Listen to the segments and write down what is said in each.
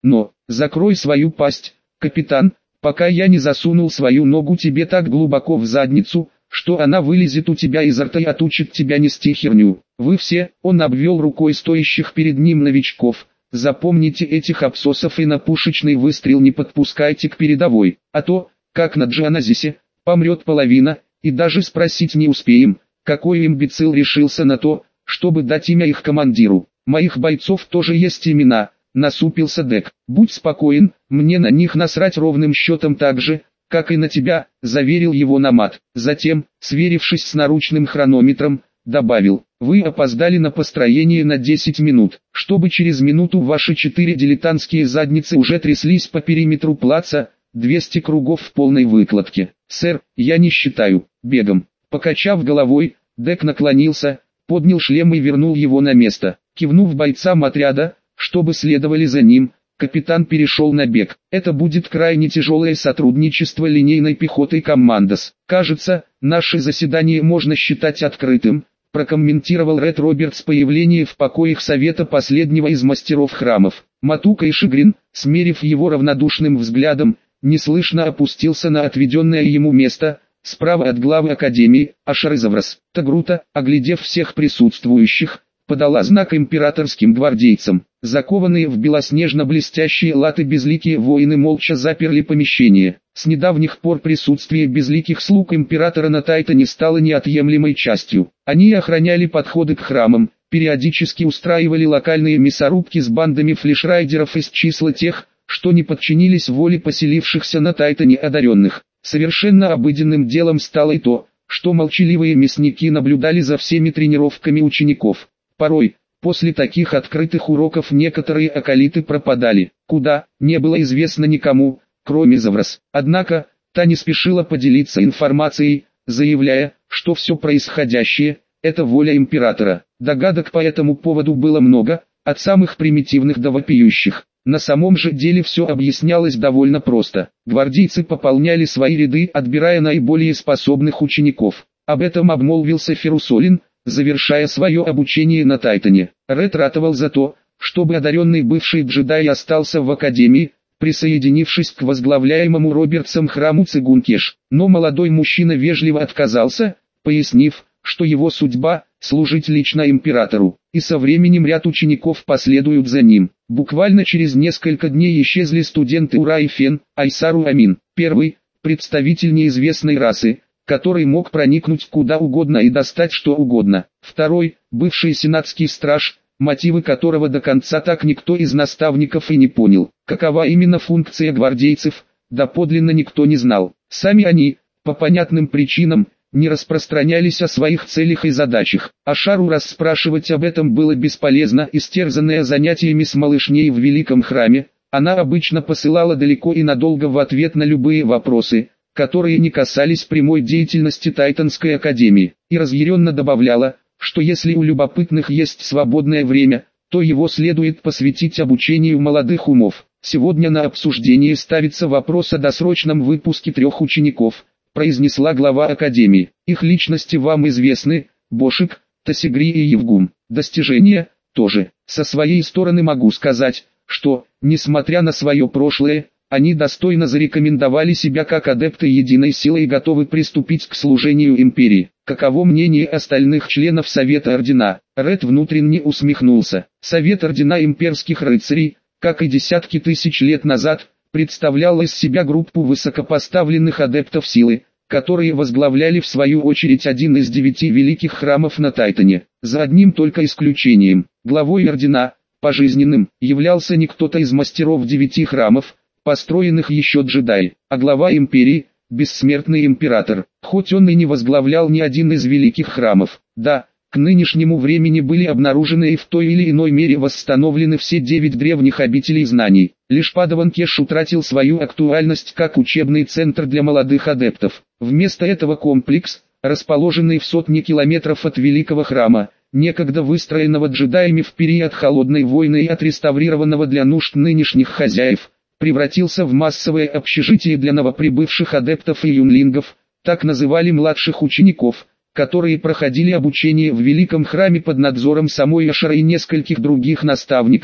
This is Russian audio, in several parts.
Но, закрой свою пасть, капитан, пока я не засунул свою ногу тебе так глубоко в задницу, что она вылезет у тебя изо рта и отучит тебя нести херню. Вы все, он обвел рукой стоящих перед ним новичков, запомните этих абсосов и на пушечный выстрел не подпускайте к передовой, а то, как на Джаназисе, помрет половина, и даже спросить не успеем, какой имбецил решился на то, чтобы дать имя их командиру. Моих бойцов тоже есть имена, насупился Дек. Будь спокоен, мне на них насрать ровным счетом так же, как и на тебя, заверил его Намат. Затем, сверившись с наручным хронометром, добавил: вы опоздали на построение на 10 минут, чтобы через минуту ваши 4 дилетантские задницы уже тряслись по периметру плаца, 200 кругов в полной выкладке. Сэр, я не считаю, бегом. Покачав головой, Дек наклонился, поднял шлем и вернул его на место. Кивнув бойцам отряда, чтобы следовали за ним, капитан перешел на бег. Это будет крайне тяжелое сотрудничество линейной пехоты Коммандос. Кажется, наше заседание можно считать открытым, прокомментировал Ред Робертс появление в покоях совета последнего из мастеров храмов. Матука и Шигрин, смерив его равнодушным взглядом, неслышно опустился на отведенное ему место, справа от главы Академии, Ашарызаврас. Тагрута, оглядев всех присутствующих, подала знак императорским гвардейцам. Закованные в белоснежно-блестящие латы безликие воины молча заперли помещение. С недавних пор присутствие безликих слуг императора на Тайтане стало неотъемлемой частью. Они охраняли подходы к храмам, периодически устраивали локальные мясорубки с бандами флешрайдеров из числа тех, что не подчинились воле поселившихся на Тайтане одаренных. Совершенно обыденным делом стало и то, что молчаливые мясники наблюдали за всеми тренировками учеников. Порой, после таких открытых уроков некоторые акалиты пропадали, куда, не было известно никому, кроме Заврас. Однако, та не спешила поделиться информацией, заявляя, что все происходящее – это воля императора. Догадок по этому поводу было много, от самых примитивных до вопиющих. На самом же деле все объяснялось довольно просто. Гвардейцы пополняли свои ряды, отбирая наиболее способных учеников. Об этом обмолвился Ферусолин, завершая свое обучение на Тайтане. Ред ратовал за то, чтобы одаренный бывший джедай остался в Академии, присоединившись к возглавляемому Робертсом храму Цигункеш. Но молодой мужчина вежливо отказался, пояснив, что его судьба – служить лично императору, и со временем ряд учеников последуют за ним. Буквально через несколько дней исчезли студенты Ура и Фен, Айсару Амин. Первый – представитель неизвестной расы, который мог проникнуть куда угодно и достать что угодно. Второй – бывший сенатский страж, мотивы которого до конца так никто из наставников и не понял. Какова именно функция гвардейцев, доподлинно никто не знал. Сами они, по понятным причинам, не распространялись о своих целях и задачах. Ашару расспрашивать об этом было бесполезно. Истерзанная занятиями с малышней в Великом Храме, она обычно посылала далеко и надолго в ответ на любые вопросы, которые не касались прямой деятельности Тайтанской Академии, и разъяренно добавляла, что если у любопытных есть свободное время, то его следует посвятить обучению молодых умов. Сегодня на обсуждение ставится вопрос о досрочном выпуске 3 учеников, произнесла глава Академии. Их личности вам известны, Бошик, Тасигри и Евгум. Достижения тоже. Со своей стороны могу сказать, что, несмотря на свое прошлое, они достойно зарекомендовали себя как адепты единой силы и готовы приступить к служению империи. Каково мнение остальных членов Совета Ордена? Ред внутренне усмехнулся. Совет Ордена Имперских Рыцарей, как и десятки тысяч лет назад, представлял из себя группу высокопоставленных адептов силы, которые возглавляли в свою очередь один из 9 великих храмов на Тайтане. За одним только исключением, главой Ордена, пожизненным, являлся не кто-то из мастеров 9 храмов, построенных еще джедай, а глава империи, бессмертный император. Хоть он и не возглавлял ни один из великих храмов, да, к нынешнему времени были обнаружены и в той или иной мере восстановлены все 9 древних обителей знаний. Лишь Падаван Кеш утратил свою актуальность как учебный центр для молодых адептов. Вместо этого комплекс, расположенный в сотне километров от Великого Храма, некогда выстроенного джедаями в период Холодной войны и отреставрированного для нужд нынешних хозяев, превратился в массовое общежитие для новоприбывших адептов и юнлингов, так называли младших учеников, которые проходили обучение в Великом Храме под надзором самой Ашары и нескольких других наставников,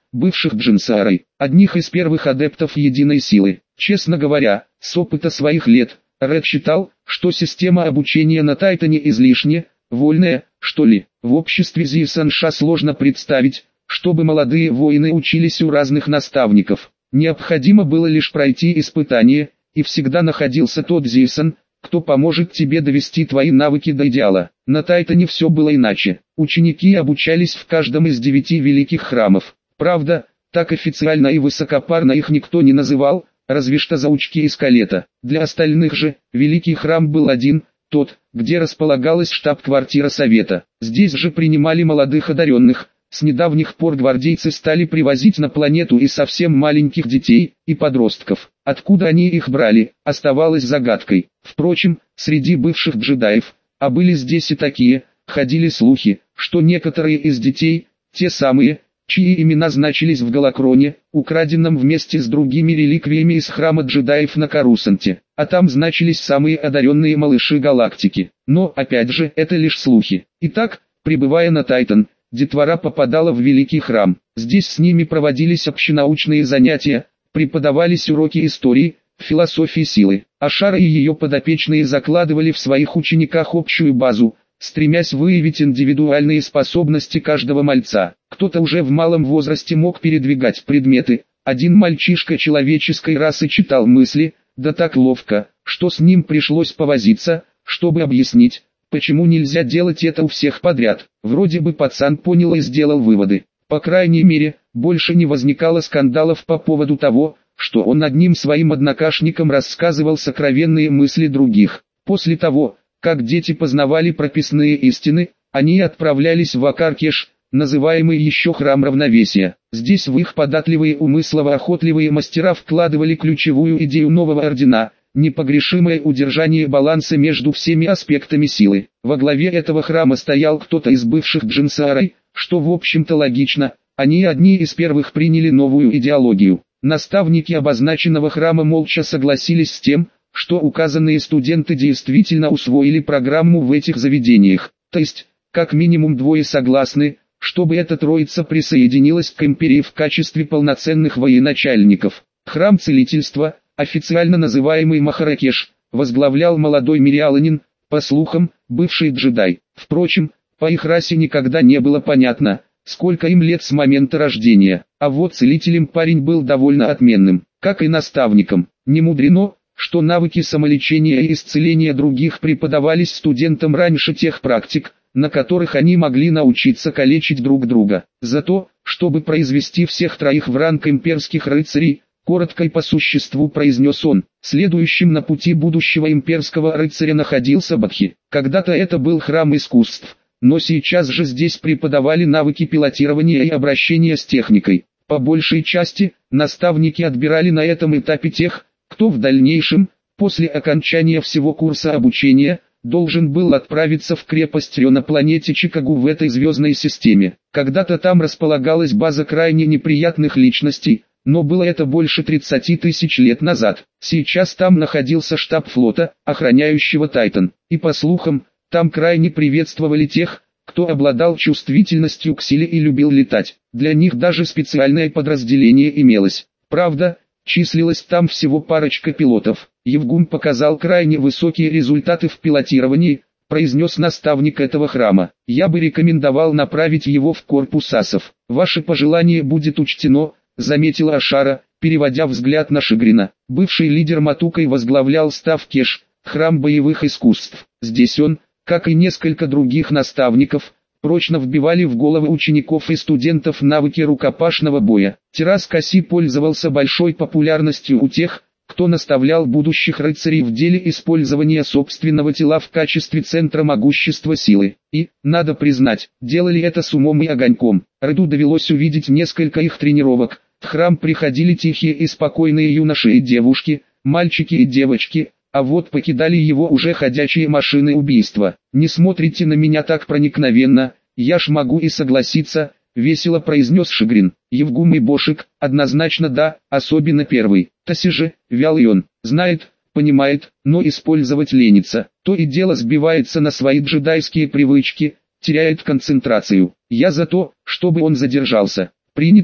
бывших Джинсаарой, одних из первых адептов единой силы. Честно говоря, с опыта своих лет, Ред считал, что система обучения на Тайтане излишне, вольная, что ли. В обществе Зисанша сложно представить, чтобы молодые воины учились у разных наставников. Необходимо было лишь пройти испытание, и всегда находился тот Зисан, кто поможет тебе довести твои навыки до идеала. На Тайтане все было иначе. Ученики обучались в каждом из 9 великих храмов. Правда, так официально и высокопарно их никто не называл, разве что заучки из Скалета. Для остальных же, великий храм был один, тот, где располагалась штаб-квартира совета. Здесь же принимали молодых одаренных. С недавних пор гвардейцы стали привозить на планету и совсем маленьких детей, и подростков. Откуда они их брали, оставалось загадкой. Впрочем, среди бывших джедаев, а были здесь и такие, ходили слухи, что некоторые из детей, те самые, чьи имена значились в Галакроне, украденном вместе с другими реликвиями из храма джедаев на Карусанте, а там значились самые одаренные малыши галактики. Но, опять же, это лишь слухи. Итак, прибывая на Тайтан, детвора попадала в великий храм. Здесь с ними проводились общенаучные занятия, преподавались уроки истории, философии силы. Ашара и ее подопечные закладывали в своих учениках общую базу, стремясь выявить индивидуальные способности каждого мальца. Кто-то уже в малом возрасте мог передвигать предметы. Один мальчишка человеческой расы читал мысли, да так ловко, что с ним пришлось повозиться, чтобы объяснить, почему нельзя делать это у всех подряд. Вроде бы пацан понял и сделал выводы. По крайней мере, больше не возникало скандалов по поводу того, что он одним своим однокашникам рассказывал сокровенные мысли других. После того, как дети познавали прописные истины, они отправлялись в Акаркеш, называемый еще храм равновесия. Здесь в их податливые умы словоохотливые мастера вкладывали ключевую идею нового ордена – непогрешимое удержание баланса между всеми аспектами силы. Во главе этого храма стоял кто-то из бывших Джинсаарой, что в общем-то логично, они одни из первых приняли новую идеологию. Наставники обозначенного храма молча согласились с тем, что указанные студенты действительно усвоили программу в этих заведениях. То есть, как минимум двое согласны, чтобы эта троица присоединилась к империи в качестве полноценных военачальников. Храм целительства, официально называемый Махаракеш, возглавлял молодой мириаланин, по слухам, бывший джедай. Впрочем, по их расе никогда не было понятно, сколько им лет с момента рождения. А вот целителем парень был довольно отменным, как и наставником. Не мудрено, что навыки самолечения и исцеления других преподавались студентам раньше тех практик, на которых они могли научиться калечить друг друга. Зато, чтобы произвести всех троих в ранг имперских рыцарей, коротко и по существу произнес он, следующим на пути будущего имперского рыцаря находился Бадхи. Когда-то это был храм искусств, но сейчас же здесь преподавали навыки пилотирования и обращения с техникой. По большей части, наставники отбирали на этом этапе тех, кто в дальнейшем, после окончания всего курса обучения, должен был отправиться в крепость Рё на планете Чикагу в этой звездной системе. Когда-то там располагалась база крайне неприятных личностей, но было это больше 30 тысяч лет назад. Сейчас там находился штаб флота, охраняющего Тайтан, и по слухам, там крайне приветствовали тех, кто обладал чувствительностью к силе и любил летать. Для них даже специальное подразделение имелось. Правда, числилось там всего парочка пилотов. Евгун показал крайне высокие результаты в пилотировании, произнес наставник этого храма. Я бы рекомендовал направить его в корпус асов. Ваше пожелание будет учтено, заметила Ашара, переводя взгляд на Шигрина. Бывший лидер Матукой возглавлял став Кеш, храм боевых искусств. Здесь он, как и несколько других наставников, прочно вбивали в головы учеников и студентов навыки рукопашного боя. Террас Касси пользовался большой популярностью у тех, кто наставлял будущих рыцарей в деле использования собственного тела в качестве центра могущества силы. И, надо признать, делали это с умом и огоньком. Реду довелось увидеть несколько их тренировок. В храм приходили тихие и спокойные юноши и девушки, мальчики и девочки, а вот покидали его уже ходячие машины убийства. «Не смотрите на меня так проникновенно, я ж могу и согласиться», — весело произнес Шигрин. Евгум и Бошик, однозначно да, особенно первый. Таси же, вялый он, знает, понимает, но использовать ленится. То и дело сбивается на свои джедайские привычки, теряет концентрацию. Я за то, чтобы он задержался. Принято,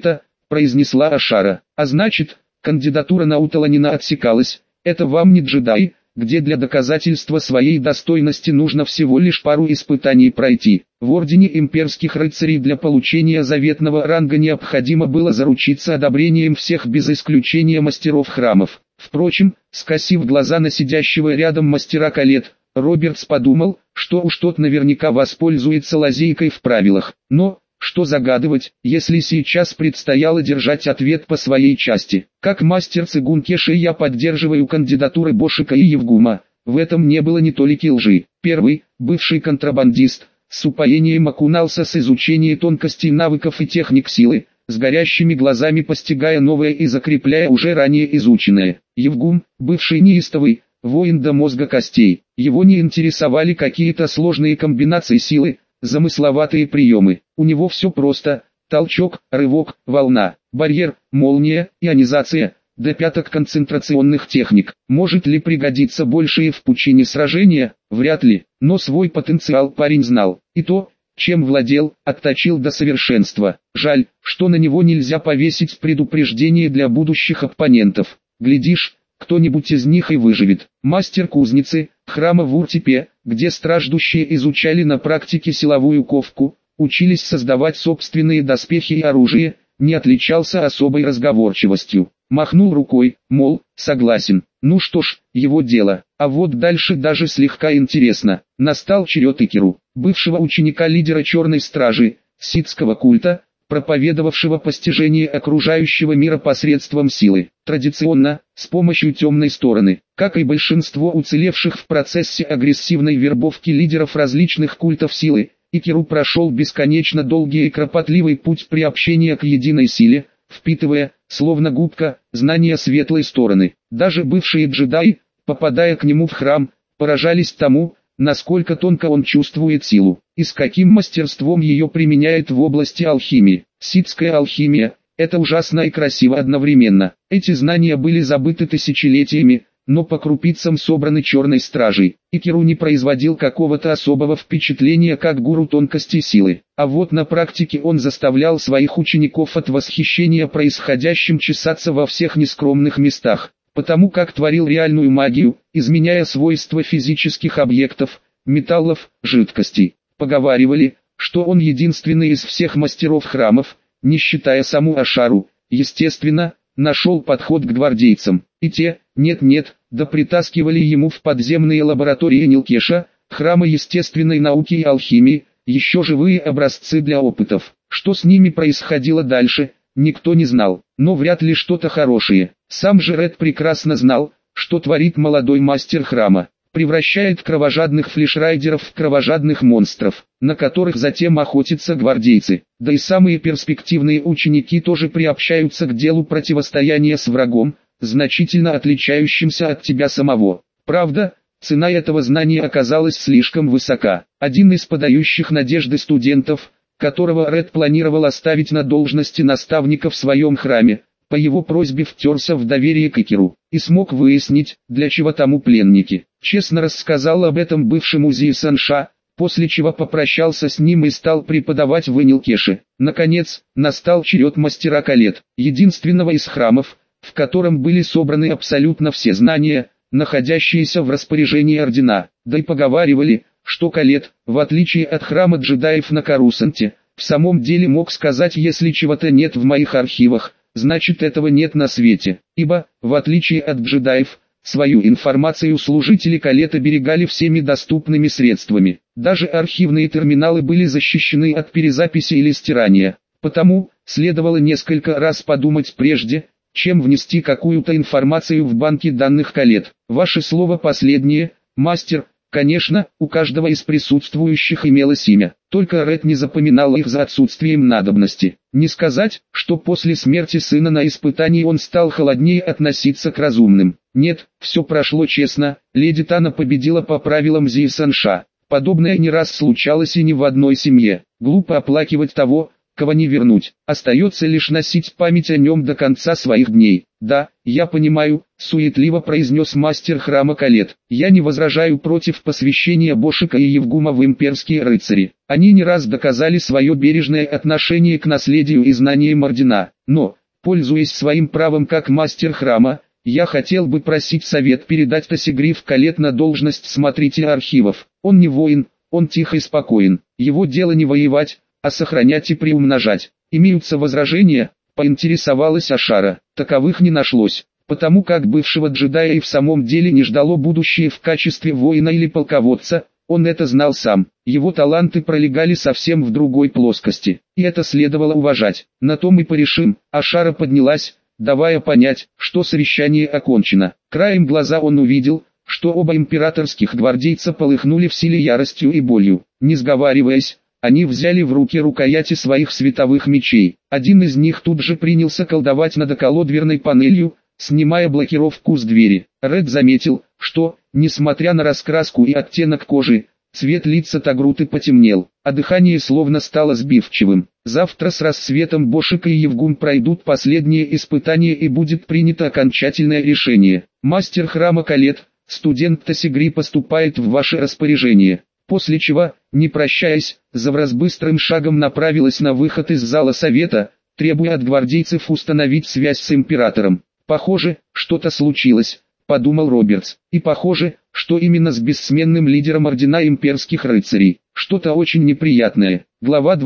произнесла Ашара. А значит, кандидатура Науталанина отсекалась. Это вам не джедай, где для доказательства своей достойности нужно всего лишь пару испытаний пройти. В ордене имперских рыцарей для получения заветного ранга необходимо было заручиться одобрением всех без исключения мастеров храмов. Впрочем, скосив глаза на сидящего рядом мастера колет, Робертс подумал, что уж тот наверняка воспользуется лазейкой в правилах. Но, что загадывать, если сейчас предстояло держать ответ по своей части. Как мастер цигун Кеши я поддерживаю кандидатуры Бошика и Евгума. В этом не было ни толики лжи. Первый, бывший контрабандист, с упоением окунался с изучения тонкостей навыков и техник силы, с горящими глазами постигая новое и закрепляя уже ранее изученное. Евгум, бывший неистовый, воин до мозга костей. Его не интересовали какие-то сложные комбинации силы, замысловатые приемы. У него все просто: толчок, рывок, волна, барьер, молния, ионизация, до пяток концентрационных техник. Может ли пригодиться большее в пучине сражения? Вряд ли, но свой потенциал парень знал, и то, чем владел, отточил до совершенства. Жаль, что на него нельзя повесить предупреждение для будущих оппонентов. Глядишь, кто-нибудь из них и выживет. Мастер кузницы, храма в Уртипе, где страждущие изучали на практике силовую ковку, учились создавать собственные доспехи и оружие, не отличался особой разговорчивостью. Махнул рукой, мол, согласен. Ну что ж, его дело. А вот дальше даже слегка интересно. Настал черед Икеру, бывшего ученика лидера Черной Стражи, ситского культа, проповедовавшего постижение окружающего мира посредством силы. Традиционно, с помощью темной стороны. Как и большинство уцелевших в процессе агрессивной вербовки лидеров различных культов силы, Икеру прошел бесконечно долгий и кропотливый путь приобщения к единой силе, впитывая, словно губка, знания светлой стороны. Даже бывшие джедаи, попадая к нему в храм, поражались тому, насколько тонко он чувствует силу, и с каким мастерством ее применяет в области алхимии. Ситская алхимия – это ужасно и красиво одновременно. Эти знания были забыты тысячелетиями, но по крупицам собраны Черной Стражей. Икеру не производил какого-то особого впечатления как гуру тонкости силы. А вот на практике он заставлял своих учеников от восхищения происходящим чесаться во всех нескромных местах, потому как творил реальную магию, изменяя свойства физических объектов, металлов, жидкостей. Поговаривали, что он единственный из всех мастеров храмов, не считая саму Ашару, естественно, нашел подход к гвардейцам. И те, нет-нет, да притаскивали ему в подземные лаборатории Нилкеша, храмы естественной науки и алхимии, еще живые образцы для опытов. Что с ними происходило дальше, никто не знал, но вряд ли что-то хорошее. Сам же Ред прекрасно знал, что творит молодой мастер храма. Превращает кровожадных флешрайдеров в кровожадных монстров, на которых затем охотятся гвардейцы. Да и самые перспективные ученики тоже приобщаются к делу противостояния с врагом, значительно отличающимся от тебя самого. Правда, цена этого знания оказалась слишком высока. Один из подающих надежды студентов, которого Ред планировал оставить на должности наставника в своем храме, по его просьбе втерся в доверие к Икеру, и смог выяснить, для чего тому пленники. Честно рассказал об этом бывшему Зи Санша, после чего попрощался с ним и стал преподавать в Нилкеше. Наконец, настал черед мастера колет, единственного из храмов, в котором были собраны абсолютно все знания, находящиеся в распоряжении ордена. Да и поговаривали, что колет, в отличие от храма джедаев на Карусанте, в самом деле мог сказать: если чего-то нет в моих архивах, значит этого нет на свете, ибо, в отличие от джедаев, свою информацию служители колет оберегали всеми доступными средствами. Даже архивные терминалы были защищены от перезаписи или стирания. Потому, следовало несколько раз подумать прежде, чем внести какую-то информацию в банки данных колет. Ваше слово последнее, мастер. Конечно, у каждого из присутствующих имелось имя, только Ред не запоминал их за отсутствием надобности. Не сказать, что после смерти сына на испытании он стал холоднее относиться к разумным. Нет, все прошло честно, леди Тана победила по правилам Зи Санша. Подобное не раз случалось и не в одной семье. Глупо оплакивать того, кого не вернуть. Остается лишь носить память о нем до конца своих дней. Да, я понимаю, суетливо произнес мастер храма Калет. Я не возражаю против посвящения Бошика и Евгума в имперские рыцари. Они не раз доказали свое бережное отношение к наследию и знаниям ордена. Но, пользуясь своим правом как мастер храма, я хотел бы просить совет передать Тасигриф Калет на должность смотрителя архивов. Он не воин, он тих и спокоен. Его дело не воевать, а сохранять и приумножать. Имеются возражения? Поинтересовалась Ашара. Таковых не нашлось, потому как бывшего джедая и в самом деле не ждало будущее в качестве воина или полководца. Он это знал сам. Его таланты пролегали совсем в другой плоскости, и это следовало уважать. На том и порешим. Ашара поднялась, давая понять, что совещание окончено. Краем глаза он увидел, что оба императорских гвардейца полыхнули в силе яростью и болью. Не сговариваясь, они взяли в руки рукояти своих световых мечей. Один из них тут же принялся колдовать над околодверной панелью, снимая блокировку с двери. Ред заметил, что, несмотря на раскраску и оттенок кожи, цвет лица Тагруты потемнел, а дыхание словно стало сбивчивым. Завтра с рассветом Бошик и Евгун пройдут последние испытания и будет принято окончательное решение. Мастер храма Калет, студент Тасигри поступает в ваше распоряжение. После чего, не прощаясь, Завраз быстрым шагом направилась на выход из зала совета, требуя от гвардейцев установить связь с императором. «Похоже, что-то случилось», — подумал Робертс. «И похоже, что именно с бессменным лидером ордена имперских рыцарей. Что-то очень неприятное». Глава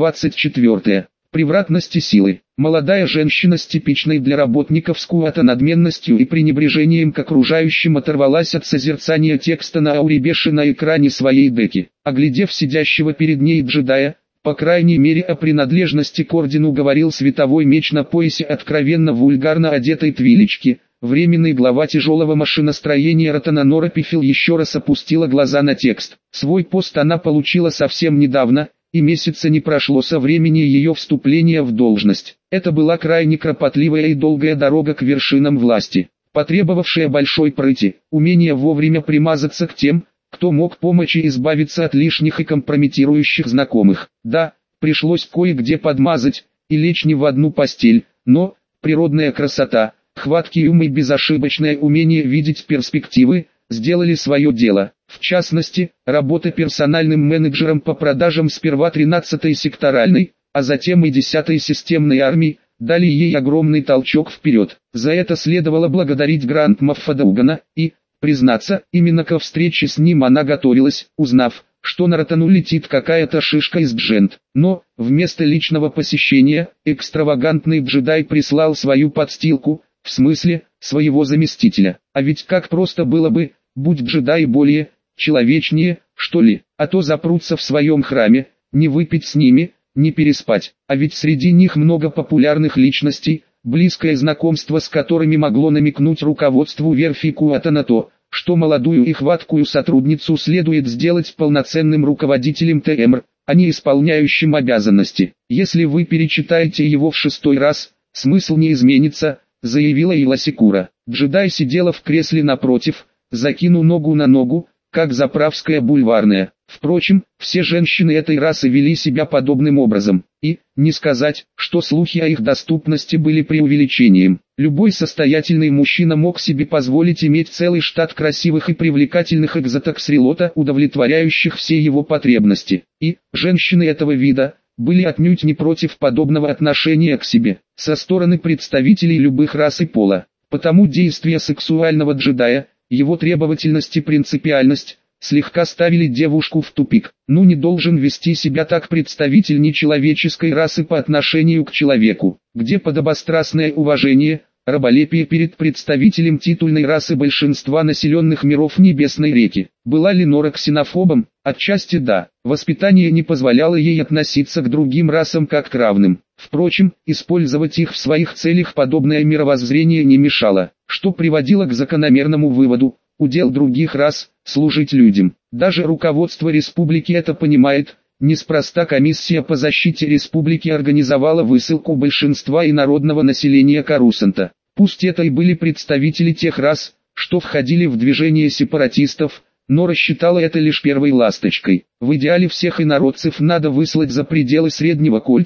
24. Превратности силы. Молодая женщина с типичной для работников скуата надменностью и пренебрежением к окружающим оторвалась от созерцания текста на аурибеше на экране своей деки. Оглядев сидящего перед ней джедая, по крайней мере о принадлежности к ордену говорил световой меч на поясе откровенно вульгарно одетой твилечки, временный глава тяжелого машиностроения Ротананора Пифил еще раз опустила глаза на текст. Свой пост она получила совсем недавно, и месяца не прошло со времени ее вступления в должность. Это была крайне кропотливая и долгая дорога к вершинам власти, потребовавшая большой прыти, умения вовремя примазаться к тем, кто мог помочь и избавиться от лишних и компрометирующих знакомых. Да, пришлось кое-где подмазать, и лечь не в одну постель, но природная красота, хваткий ум и безошибочное умение видеть перспективы сделали свое дело. В частности, работа персональным менеджером по продажам сперва 13-й секторальной, а затем и 10-й системной армии, дали ей огромный толчок вперед. За это следовало благодарить Гранд Моффа Даугана, и, признаться, именно ко встрече с ним она готовилась, узнав, что на Ротану летит какая-то шишка из Джент. Но, вместо личного посещения, экстравагантный джедай прислал свою подстилку, в смысле, своего заместителя. А ведь как просто было бы, будь джедаи более человечнее, что ли, а то запрутся в своем храме, не выпить с ними, не переспать. А ведь среди них много популярных личностей, близкое знакомство с которыми могло намекнуть руководству верфи Куата на то, что молодую и хваткую сотрудницу следует сделать полноценным руководителем ТМР, а не исполняющим обязанности. Если вы перечитаете его в 6-й раз, смысл не изменится, заявила Иласикура. Джедай сидела в кресле напротив, закинув ногу на ногу, как заправская бульварная. Впрочем, все женщины этой расы вели себя подобным образом, и, не сказать, что слухи о их доступности были преувеличением. Любой состоятельный мужчина мог себе позволить иметь целый штат красивых и привлекательных экзоток с релота, удовлетворяющих все его потребности. И, женщины этого вида, были отнюдь не против подобного отношения к себе, со стороны представителей любых рас и пола. Потому действия сексуального джедая, его требовательность и принципиальность, слегка ставили девушку в тупик. Ну не должен вести себя так представитель нечеловеческой расы по отношению к человеку, где подобострастное уважение, раболепие перед представителем титульной расы большинства населенных миров Небесной реки. Была ли Нора ксенофобом? Отчасти да. Воспитание не позволяло ей относиться к другим расам как к равным. Впрочем, использовать их в своих целях подобное мировоззрение не мешало, что приводило к закономерному выводу: удел других рас – служить людям. Даже руководство республики это понимает. Неспроста комиссия по защите республики организовала высылку большинства инородного населения Карусанта. Пусть это и были представители тех рас, что входили в движение сепаратистов, но рассчитала это лишь первой ласточкой. В идеале всех инородцев надо выслать за пределы Среднего Кольца,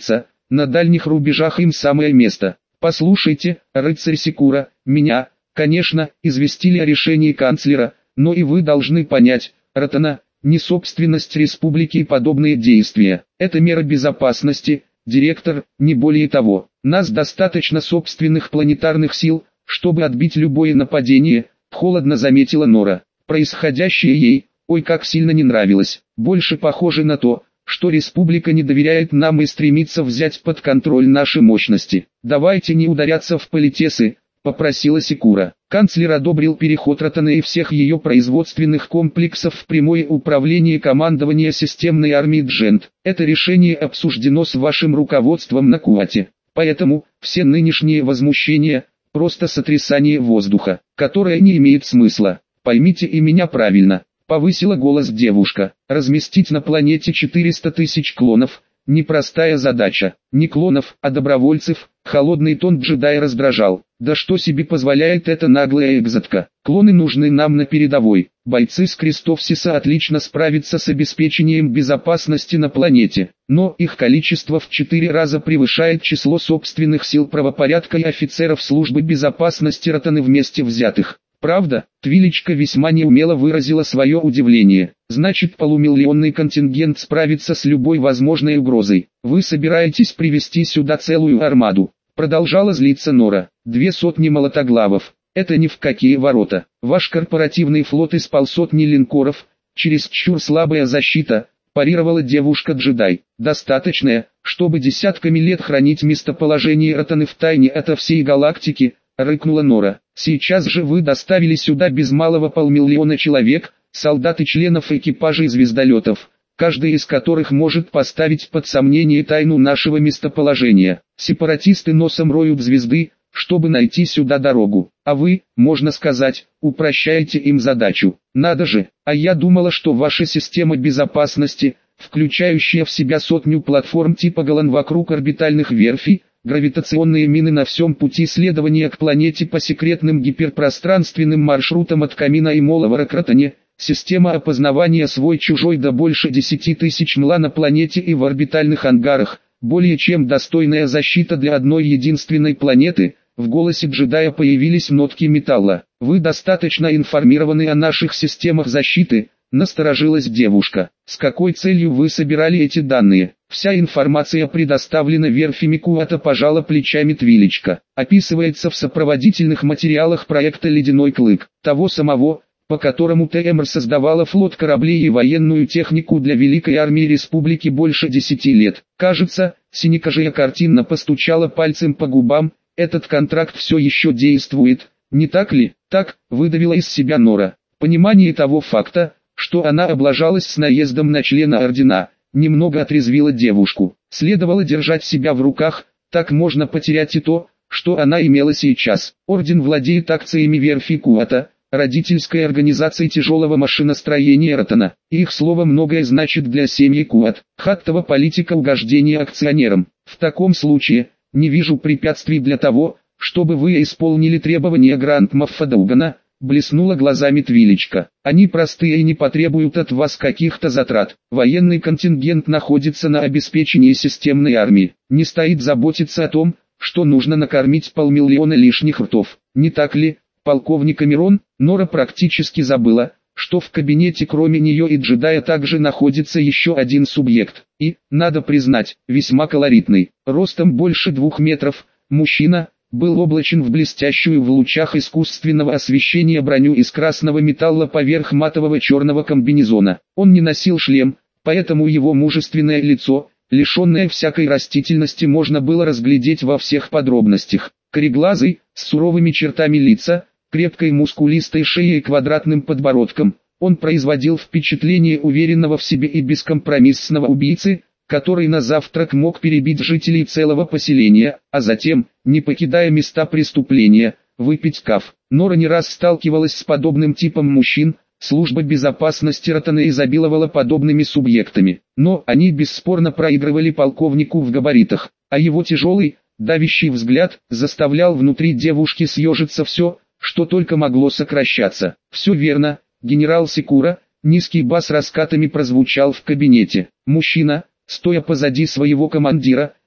на дальних рубежах им самое место. Послушайте, рыцарь Секура, меня, конечно, известили о решении канцлера, но и вы должны понять, Ротана, не собственность республики и подобные действия. Это мера безопасности, директор, не более того. Нас достаточно собственных планетарных сил, чтобы отбить любое нападение, холодно заметила Нора. Происходящее ей, ой, как сильно не нравилось. Больше похоже на то, что республика не доверяет нам и стремится взять под контроль наши мощности. Давайте не ударяться в политесы, попросила Секура. Канцлер одобрил переход Ротана и всех ее производственных комплексов в прямое управление командования системной армии Джент. Это решение обсуждено с вашим руководством на Куате. Поэтому, все нынешние возмущения – просто сотрясание воздуха, которое не имеет смысла. Поймите и меня правильно. Повысила голос девушка. Разместить на планете 400 тысяч клонов – непростая задача. Не клонов, а добровольцев. Холодный тон джедая раздражал. Да что себе позволяет эта наглая экзотка? Клоны нужны нам на передовой. Бойцы с Крестовсиса отлично справятся с обеспечением безопасности на планете. Но их количество в 4 раза превышает число собственных сил правопорядка и офицеров службы безопасности Ротаны вместе взятых. Правда, Твилечка весьма неумело выразила свое удивление. Значит, полумиллионный контингент справится с любой возможной угрозой. Вы собираетесь привести сюда целую армаду? Продолжала злиться Нора. 200 молотоглавов. Это ни в какие ворота. Ваш корпоративный флот из полсотни линкоров. Чересчур слабая защита, парировала девушка-джедай. Достаточная, чтобы десятками лет хранить местоположение Ротаны в тайне ото всей галактики, рыкнула Нора. Сейчас же вы доставили сюда без малого 500 000 человек, солдат и членов экипажей звездолетов, каждый из которых может поставить под сомнение тайну нашего местоположения. Сепаратисты носом роют звезды, чтобы найти сюда дорогу, а вы, можно сказать, упрощаете им задачу. Надо же, а я думала, что ваша система безопасности, включающая в себя 100 платформ типа Галан вокруг орбитальных верфей, гравитационные мины на всем пути следования к планете по секретным гиперпространственным маршрутам от Камина и Моловара к Ротане, система опознавания свой-чужой да больше 10 тысяч мла на планете и в орбитальных ангарах, более чем достойная защита для одной единственной планеты. В голосе джедая появились нотки металла. Вы достаточно информированы о наших системах защиты, насторожилась девушка. С какой целью вы собирали эти данные? Вся информация предоставлена верфями Куата, пожала плечами Твилечка. Описывается в сопроводительных материалах проекта «Ледяной клык», того самого, по которому ТМР создавала флот кораблей и военную технику для Великой Армии Республики больше 10 лет. Кажется, синекожая картинно постучала пальцем по губам, этот контракт все еще действует, не так ли? Так, выдавила из себя Нора. Понимание того факта, что она облажалась с наездом на члена ордена, немного отрезвило девушку. Следовало держать себя в руках, так можно потерять и то, что она имела сейчас. Орден владеет акциями верфи Куата, родительской организации тяжелого машиностроения Ротана. Их слово многое значит для семьи Куат. Хаттова политика угождения акционерам. В таком случае, не вижу препятствий для того, чтобы вы исполнили требования Гранд-Моффа Даугана, блеснула глазами Твилечка. Они простые и не потребуют от вас каких-то затрат. Военный контингент находится на обеспечении системной армии. Не стоит заботиться о том, что нужно накормить 500 000 лишних ртов. Не так ли, полковник Амирон? Нора практически забыла, что в кабинете кроме нее и джедая также находится еще один субъект. И, надо признать, весьма колоритный. Ростом больше 2 метров, мужчина, был облачен в блестящую в лучах искусственного освещения броню из красного металла поверх матового черного комбинезона. Он не носил шлем, поэтому его мужественное лицо, лишенное всякой растительности, можно было разглядеть во всех подробностях. Кореглазый, с суровыми чертами лица, крепкой мускулистой шеей и квадратным подбородком, он производил впечатление уверенного в себе и бескомпромиссного убийцы, который на завтрак мог перебить жителей целого поселения, а затем, не покидая места преступления, выпить каф. Нора не раз сталкивалась с подобным типом мужчин, служба безопасности Ротана изобиловала подобными субъектами, но они бесспорно проигрывали полковнику в габаритах, а его тяжелый, давящий взгляд заставлял внутри девушки съежиться все, что только могло сокращаться. Все верно, генерал Секура, низкий бас раскатами прозвучал в кабинете. Мужчина, стоя позади своего командира,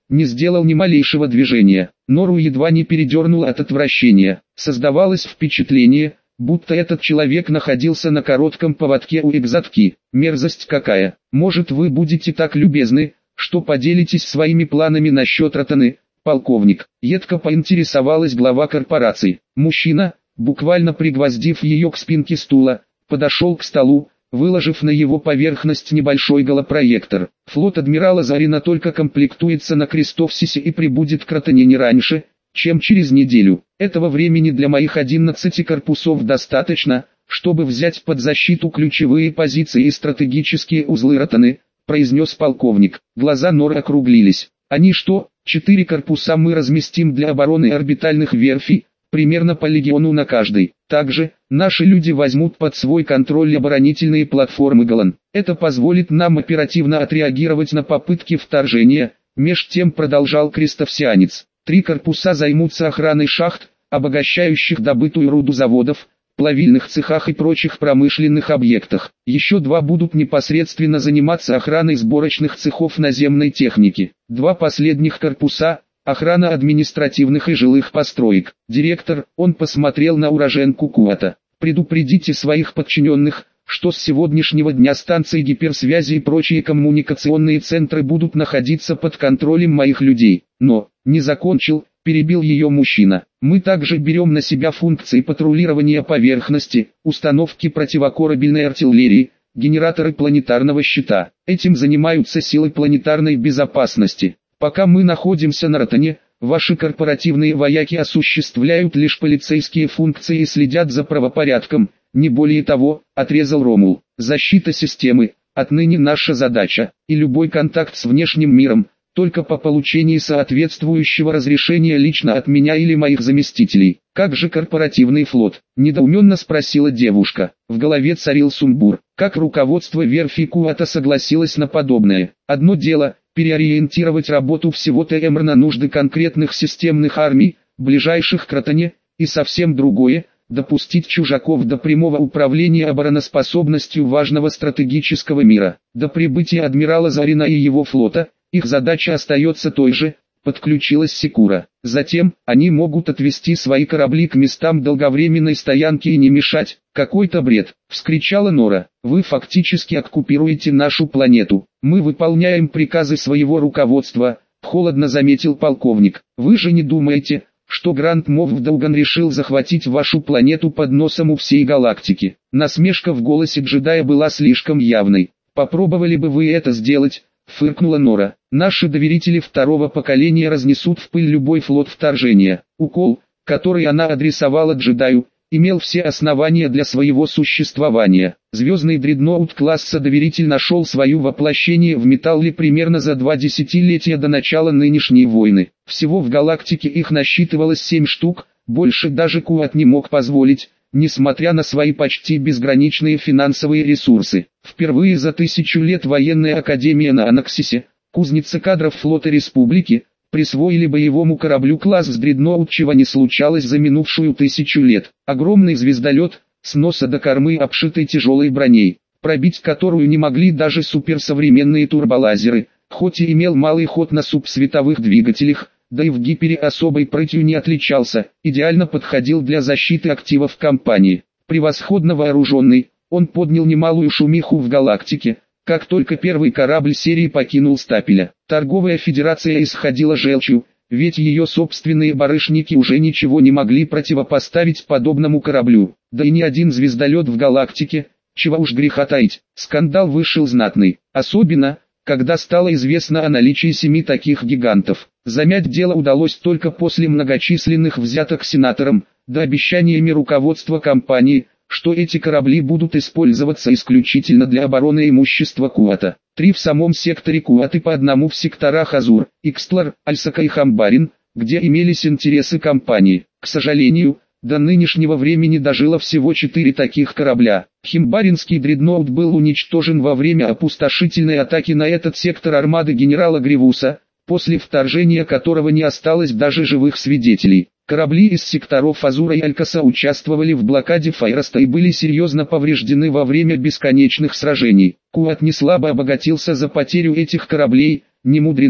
не сделал ни малейшего движения. Нору едва не передернуло от отвращения. Создавалось впечатление, будто этот человек находился на коротком поводке у экзотки. Мерзость какая! Может, вы будете так любезны, что поделитесь своими планами насчет Ротаны, полковник? Едко поинтересовалась глава корпорации. Мужчина, буквально пригвоздив ее к спинке стула, подошел к столу, выложив на его поверхность небольшой голопроектор. Флот адмирала Зарина только комплектуется на Крестовсисе и прибудет к Ротане не раньше, чем через неделю. Этого времени для моих 11 корпусов достаточно, чтобы взять под защиту ключевые позиции и стратегические узлы Ротаны, произнес полковник. Глаза Норы округлились. Они что, 4 корпуса мы разместим для обороны орбитальных верфей, примерно по легиону на каждой. Также, наши люди возьмут под свой контроль оборонительные платформы Галан. Это позволит нам оперативно отреагировать на попытки вторжения, меж тем продолжал крестовсианец. 3 корпуса займутся охраной шахт, обогащающих добытую руду заводов, плавильных цехах и прочих промышленных объектах. Еще 2 будут непосредственно заниматься охраной сборочных цехов наземной техники. 2 последних корпуса – охрана административных и жилых построек. Директор, он посмотрел на уроженку Куата. Предупредите своих подчиненных, что с сегодняшнего дня станции гиперсвязи и прочие коммуникационные центры будут находиться под контролем моих людей. Но, не закончил, перебил ее мужчина. Мы также берем на себя функции патрулирования поверхности, установки противокорабельной артиллерии, генераторы планетарного щита. Этим занимаются силы планетарной безопасности. Пока мы находимся на Ротане, ваши корпоративные вояки осуществляют лишь полицейские функции и следят за правопорядком, не более того, отрезал Ромул. Защита системы, отныне наша задача, и любой контакт с внешним миром, только по получении соответствующего разрешения лично от меня или моих заместителей. Как же корпоративный флот? Недоуменно спросила девушка. В голове царил сумбур. Как руководство верфи Куата согласилось на подобное? Одно дело – переориентировать работу всего ТМР на нужды конкретных системных армий, ближайших к Ротане, и совсем другое – допустить чужаков до прямого управления обороноспособностью важного стратегического мира. До прибытия адмирала Зарина и его флота, их задача остается той же, подключилась Секура. Затем, они могут отвести свои корабли к местам долговременной стоянки и не мешать. Какой-то бред, вскричала Нора. Вы фактически оккупируете нашу планету. Мы выполняем приказы своего руководства, холодно заметил полковник. Вы же не думаете, что Гранд Мофф Долган решил захватить вашу планету под носом у всей галактики? Насмешка в голосе джедая была слишком явной. Попробовали бы вы это сделать? Фыркнула Нора. Наши доверители второго поколения разнесут в пыль любой флот вторжения. Укол, который она адресовала джедаю, имел все основания для своего существования. Звездный дредноут класса доверитель нашел свое воплощение в металле примерно за 2 десятилетия до начала нынешней войны. Всего в галактике их насчитывалось 7 штук, больше даже Куат не мог позволить, несмотря на свои почти безграничные финансовые ресурсы. Впервые за 1000 лет военная академия на Анаксисе, кузница кадров флота республики, присвоили боевому кораблю класс дредноут, чего не случалось за минувшую 1000 лет. Огромный звездолет, с носа до кормы обшитый тяжелой броней, пробить которую не могли даже суперсовременные турболазеры, хоть и имел малый ход на субсветовых двигателях, да и в гипере особой прытью не отличался, идеально подходил для защиты активов компании. Превосходно вооруженный, он поднял немалую шумиху в галактике, как только первый корабль серии покинул стапеля. Торговая федерация исходила желчью, ведь ее собственные барышники уже ничего не могли противопоставить подобному кораблю. Да и ни один звездолет в галактике, чего уж греха таить. Скандал вышел знатный, особенно, когда стало известно о наличии 7 таких гигантов. Замять дело удалось только после многочисленных взяток сенатором, да обещаниями руководства компании, что эти корабли будут использоваться исключительно для обороны имущества Куата. 3 в самом секторе Куат и по 1 в секторах Азур, Икстлар, Альсака и Хамбарин, где имелись интересы компании. К сожалению, до нынешнего времени дожило всего 4 таких корабля. Химбаринский дредноут был уничтожен во время опустошительной атаки на этот сектор армады генерала Гривуса, после вторжения которого не осталось даже живых свидетелей. Корабли из секторов Азура и Алькаса участвовали в блокаде Файроста и были серьезно повреждены во время бесконечных сражений. Куат не слабо обогатился за потерю этих кораблей, не мудрено,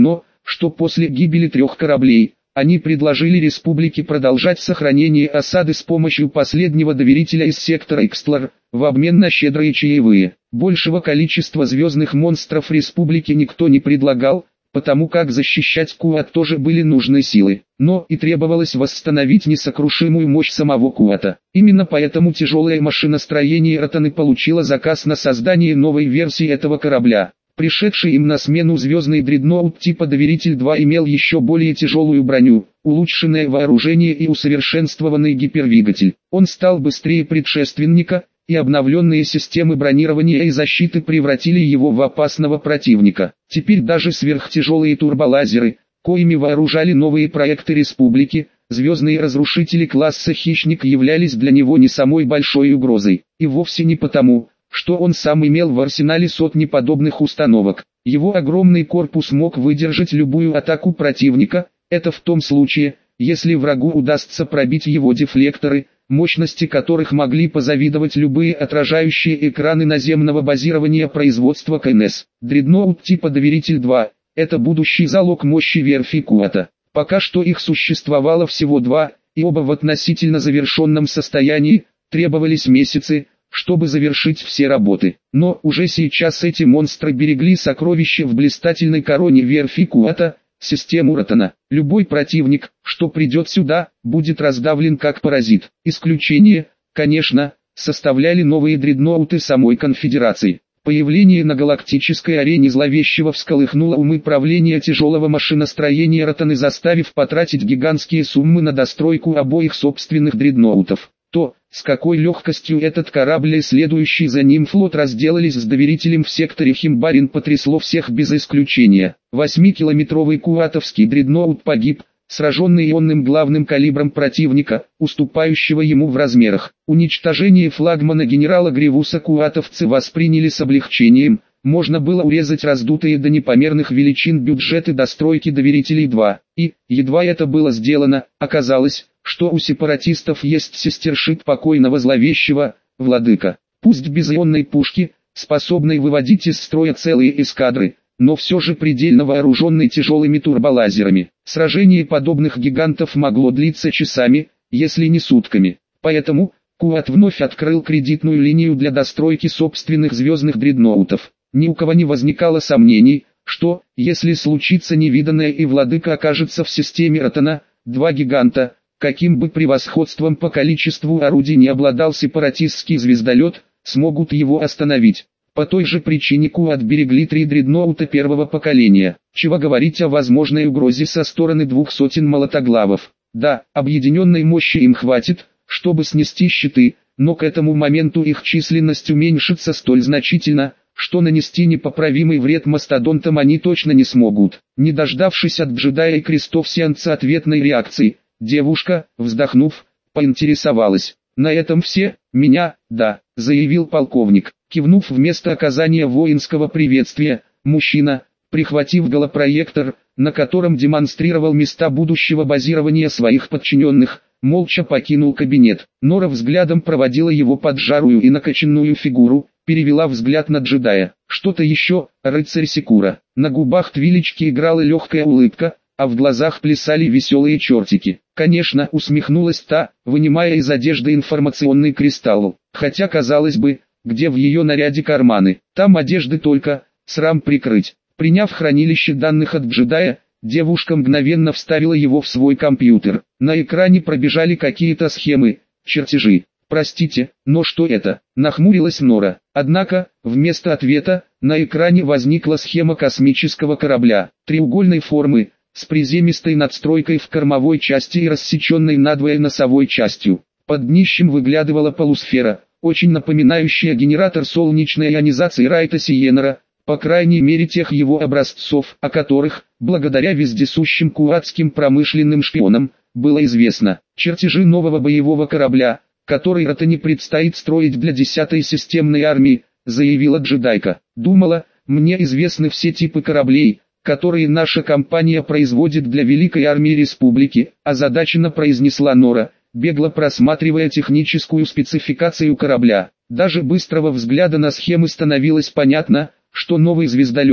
что после гибели 3 кораблей, они предложили республике продолжать сохранение осады с помощью последнего доверителя из сектора Икстлар, в обмен на щедрые чаевые. Большего количества звездных монстров республике никто не предлагал, потому как защищать Куат тоже были нужны силы, но и требовалось восстановить несокрушимую мощь самого Куата. Именно поэтому тяжелое машиностроение Ротаны получило заказ на создание новой версии этого корабля. Пришедший им на смену звездный дредноут типа Доверитель-2 имел еще более тяжелую броню, улучшенное вооружение и усовершенствованный гипердвигатель. Он стал быстрее предшественника, и обновленные системы бронирования и защиты превратили его в опасного противника. Теперь даже сверхтяжелые турболазеры, коими вооружали новые проекты республики, звездные разрушители класса «Хищник» являлись для него не самой большой угрозой, и вовсе не потому, что он сам имел в арсенале сотни подобных установок. Его огромный корпус мог выдержать любую атаку противника, это в том случае, если врагу удастся пробить его дефлекторы, мощности которых могли позавидовать любые отражающие экраны наземного базирования производства КНС. Дредноут типа Доверитель-2 – это будущий залог мощи верфи Куата. Пока что их существовало всего 2, и оба в относительно завершенном состоянии, требовались месяцы, чтобы завершить все работы. Но уже сейчас эти монстры берегли сокровища в блистательной короне верфи Куата, систему Ротана. Любой противник, что придет сюда, будет раздавлен как паразит. Исключение, конечно, составляли новые дредноуты самой конфедерации. Появление на галактической арене зловещего всколыхнуло умы правления тяжелого машиностроения Ротаны, заставив потратить гигантские суммы на достройку обоих собственных дредноутов. То, с какой легкостью этот корабль и следующий за ним флот разделались с доверителем в секторе Химбарин, потрясло всех без исключения. 8-километровый куатовский дредноут погиб, сраженный ионным главным калибром противника, уступающего ему в размерах. Уничтожение флагмана генерала Гривуса куатовцы восприняли с облегчением. Можно было урезать раздутые до непомерных величин бюджеты достройки Доверителей-2. И, едва это было сделано, оказалось, что у сепаратистов есть сестершип покойного зловещего, Владыка. Пусть без ионной пушки, способной выводить из строя целые эскадры, но все же предельно вооруженный тяжелыми турболазерами. Сражение подобных гигантов могло длиться часами, если не сутками. Поэтому, Куат вновь открыл кредитную линию для достройки собственных звездных дредноутов. Ни у кого не возникало сомнений, что, если случится невиданное и Владыка окажется в системе Ротана, 2 гиганта, каким бы превосходством по количеству орудий не обладал сепаратистский звездолет, смогут его остановить. По той же причине Куат берегли 3 дредноута первого поколения. Чего говорить о возможной угрозе со стороны 200 молотоглавов. Да, объединенной мощи им хватит, чтобы снести щиты, но к этому моменту их численность уменьшится столь значительно, что нанести непоправимый вред мастодонтам они точно не смогут. Не дождавшись от джедая и крестов сеанса ответной реакции, девушка, вздохнув, поинтересовалась. «На этом все, меня, да», — заявил полковник. Кивнув вместо оказания воинского приветствия, мужчина, прихватив голопроектор, на котором демонстрировал места будущего базирования своих подчиненных, молча покинул кабинет. Нора взглядом проводила его поджарую и накачанную фигуру, перевела взгляд на джедая. «Что-то еще, рыцарь Секура». На губах Твилечки играла легкая улыбка, а в глазах плясали веселые чертики. «Конечно», — усмехнулась та, вынимая из одежды информационный кристалл. Хотя, казалось бы, где в ее наряде карманы? Там одежды только, срам прикрыть. Приняв хранилище данных от джедая, девушка мгновенно вставила его в свой компьютер. На экране пробежали какие-то схемы, чертежи. «Простите, но что это?» — нахмурилась Нора. Однако, вместо ответа, на экране возникла схема космического корабля, треугольной формы, с приземистой надстройкой в кормовой части и рассеченной надвое носовой частью. Под днищем выглядывала полусфера, очень напоминающая генератор солнечной ионизации Райта Сиенера, по крайней мере тех его образцов, о которых, благодаря вездесущим куатским промышленным шпионам, было известно. Чертежи нового боевого корабля, который Ротане предстоит строить для 10-й системной армии, заявила джедайка. «Думала, мне известны все типы кораблей, которые наша компания производит для Великой армии Республики», озадаченно произнесла Нора, бегло просматривая техническую спецификацию корабля. Даже быстрого взгляда на схемы становилось понятно, что новый звездолет,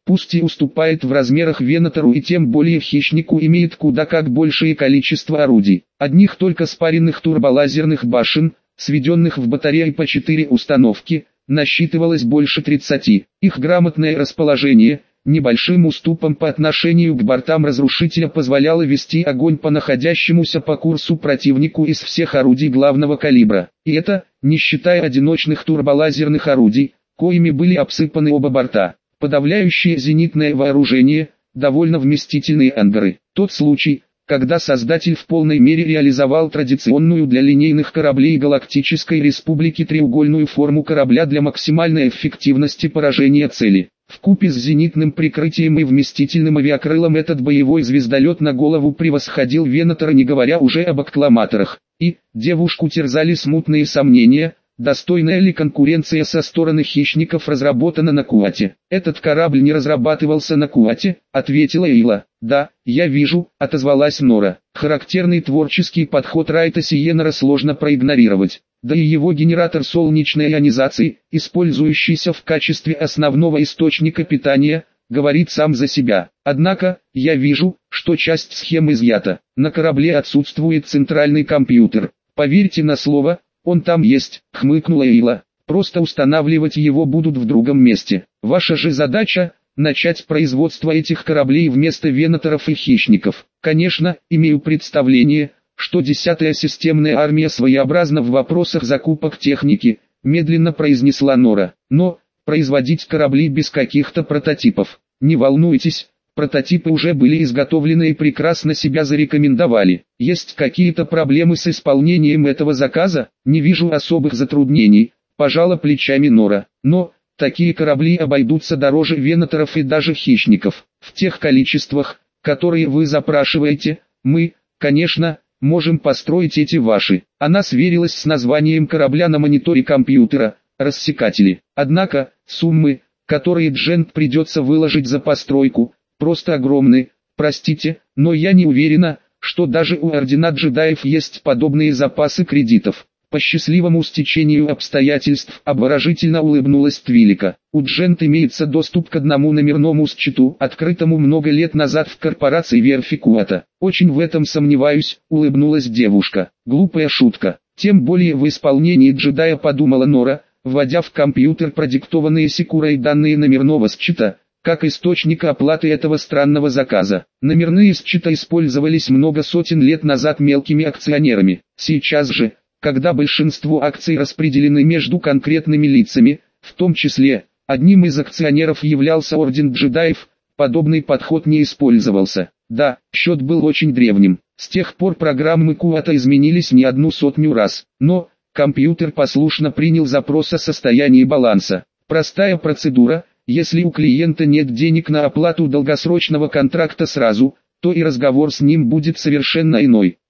пусть и уступает в размерах Венатору и тем более Хищнику имеет куда как большее количество орудий. Одних только спаренных турболазерных башен, сведенных в батареи по 4 установки, насчитывалось больше 30. Их грамотное расположение, небольшим уступом по отношению к бортам разрушителя позволяло вести огонь по находящемуся по курсу противнику из всех орудий главного калибра. И это, не считая одиночных турболазерных орудий, коими были обсыпаны оба борта. Подавляющее зенитное вооружение, довольно вместительные ангары. Тот случай, когда создатель в полной мере реализовал традиционную для линейных кораблей Галактической Республики треугольную форму корабля для максимальной эффективности поражения цели. Вкупе с зенитным прикрытием и вместительным авиакрылом этот боевой звездолет на голову превосходил Венатора, не говоря уже об аккламаторах. И девушку терзали смутные сомнения, достойная ли конкуренция со стороны Хищников разработана на Куате. «Этот корабль не разрабатывался на Куате», — ответила Эйла. «Да, я вижу», — отозвалась Нора. Характерный творческий подход Райта Сиеннера сложно проигнорировать. Да и его генератор солнечной ионизации, использующийся в качестве основного источника питания, говорит сам за себя. Однако, я вижу, что часть схем изъята. На корабле отсутствует центральный компьютер. Поверьте на слово, он там есть, хмыкнула Эйла. Просто устанавливать его будут в другом месте. Ваша же задача — начать производство этих кораблей вместо Венаторов и Хищников. Конечно, имею представление, что 10-я системная армия своеобразна в вопросах закупок техники, медленно произнесла Нора. Но, производить корабли без каких-то прототипов. Не волнуйтесь, прототипы уже были изготовлены и прекрасно себя зарекомендовали. Есть какие-то проблемы с исполнением этого заказа? Не вижу особых затруднений, пожала плечами Нора. Но, такие корабли обойдутся дороже Венаторов и даже Хищников. В тех количествах, которые вы запрашиваете, мы, конечно, можем построить эти ваши. Она сверилась с названием корабля на мониторе компьютера, рассекатели. Однако, суммы, которые Джент придется выложить за постройку, просто огромны. Простите, но я не уверена, что даже у ордена джедаев есть подобные запасы кредитов. По счастливому стечению обстоятельств обворожительно улыбнулась Твилика. У Джент имеется доступ к одному номерному счету, открытому много лет назад в корпорации верфи Куата. Очень в этом сомневаюсь, улыбнулась девушка. Глупая шутка. Тем более в исполнении джедая, подумала Нора, вводя в компьютер продиктованные Секурой данные номерного счета, как источника оплаты этого странного заказа. Номерные счета использовались много сотен лет назад мелкими акционерами. Сейчас же, когда большинство акций распределены между конкретными лицами, в том числе, одним из акционеров являлся Орден Джедаев, подобный подход не использовался. Да, счет был очень древним. С тех пор программы Куата изменились не 100 раз, но компьютер послушно принял запрос о состоянии баланса. Простая процедура: если у клиента нет денег на оплату долгосрочного контракта сразу, то и разговор с ним будет совершенно иной.